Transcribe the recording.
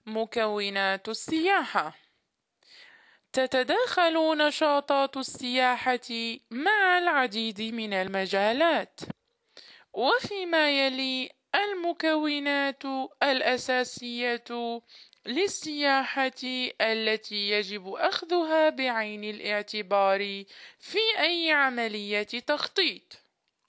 مكونات السياحة. تتداخل نشاطات السياحة مع العديد من المجالات، وفيما يلي المكونات الأساسية للسياحة التي يجب أخذها بعين الاعتبار في أي عملية تخطيط.